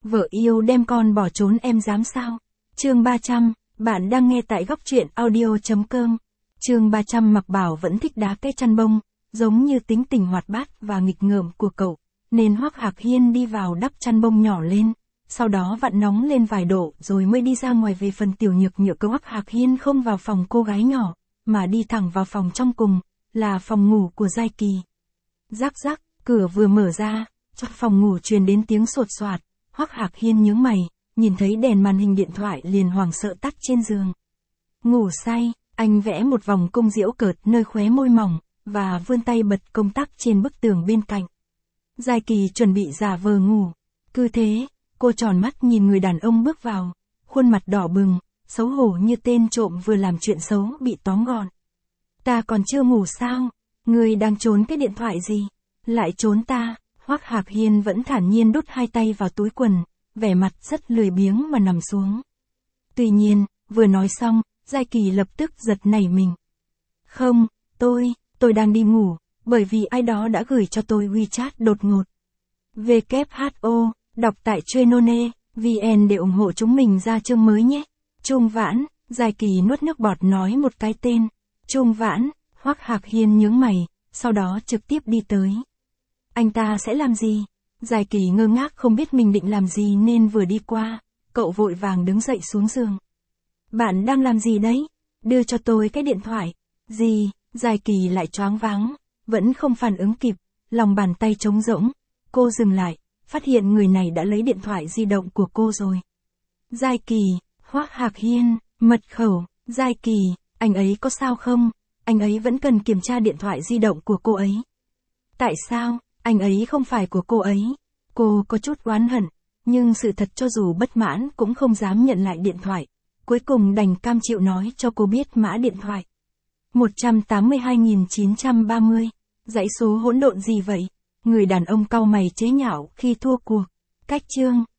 Vợ yêu đem con bỏ trốn em dám sao? Chương 300, bạn đang nghe tại góc truyện audio.com. Chương 300 Mặc Bảo vẫn thích đá cái chăn bông, giống như tính tình hoạt bát và nghịch ngợm của cậu, nên Hoắc Hạc Hiên đi vào đắp chăn bông nhỏ lên, sau đó vặn nóng lên vài độ rồi mới đi ra ngoài. Về phần Tiểu Nhược Nhược, Hoắc Hạc Hiên không vào phòng cô gái nhỏ, mà đi thẳng vào phòng trong cùng, là phòng ngủ của Giai Kỳ. Rắc rắc, cửa vừa mở ra, trong phòng ngủ truyền đến tiếng sột soạt. Hoắc Hạc Hiên nhướng mày, nhìn thấy đèn màn hình điện thoại liền hoảng sợ tắt trên giường. Ngủ say, anh vẽ một vòng cung giễu cợt nơi khóe môi mỏng, và vươn tay bật công tắc trên bức tường bên cạnh. Giai Kỳ chuẩn bị giả vờ ngủ. Cứ thế, cô tròn mắt nhìn người đàn ông bước vào, khuôn mặt đỏ bừng, xấu hổ như tên trộm vừa làm chuyện xấu bị tóm gọn. Ta còn chưa ngủ sao? Ngươi đang trốn cái điện thoại gì? Lại trốn ta? Hoắc Hạc Hiên vẫn thản nhiên đút hai tay vào túi quần, vẻ mặt rất lười biếng mà nằm xuống. Tuy nhiên, vừa nói xong, Giai Kỳ lập tức giật nảy mình. Không, tôi đang đi ngủ, bởi vì ai đó đã gửi cho tôi WeChat đột ngột. WHO, đọc tại Trenone, VN để ủng hộ chúng mình ra chương mới nhé. Trung Vãn, Giai Kỳ nuốt nước bọt nói một cái tên. Trung Vãn, Hoắc Hạc Hiên nhướng mày, sau đó trực tiếp đi tới. Anh ta sẽ làm gì? Giai Kỳ ngơ ngác không biết mình định làm gì nên vừa đi qua, cậu vội vàng đứng dậy xuống giường. Bạn đang làm gì đấy? Đưa cho tôi cái điện thoại. Gì? Giai Kỳ lại choáng váng, vẫn không phản ứng kịp, lòng bàn tay trống rỗng. Cô dừng lại, phát hiện người này đã lấy điện thoại di động của cô rồi. Giai Kỳ, Hoắc Hạc Hiên, mật khẩu. Giai Kỳ, anh ấy có sao không? Anh ấy vẫn cần kiểm tra điện thoại di động của cô ấy. Tại sao? Anh ấy không phải của cô ấy. Cô có chút oán hận, nhưng sự thật cho dù bất mãn cũng không dám nhận lại điện thoại. Cuối cùng đành cam chịu nói cho cô biết mã điện thoại. 182.930. Dãy số hỗn độn gì vậy? Người đàn ông cau mày chế nhạo khi thua cuộc. Cách chương.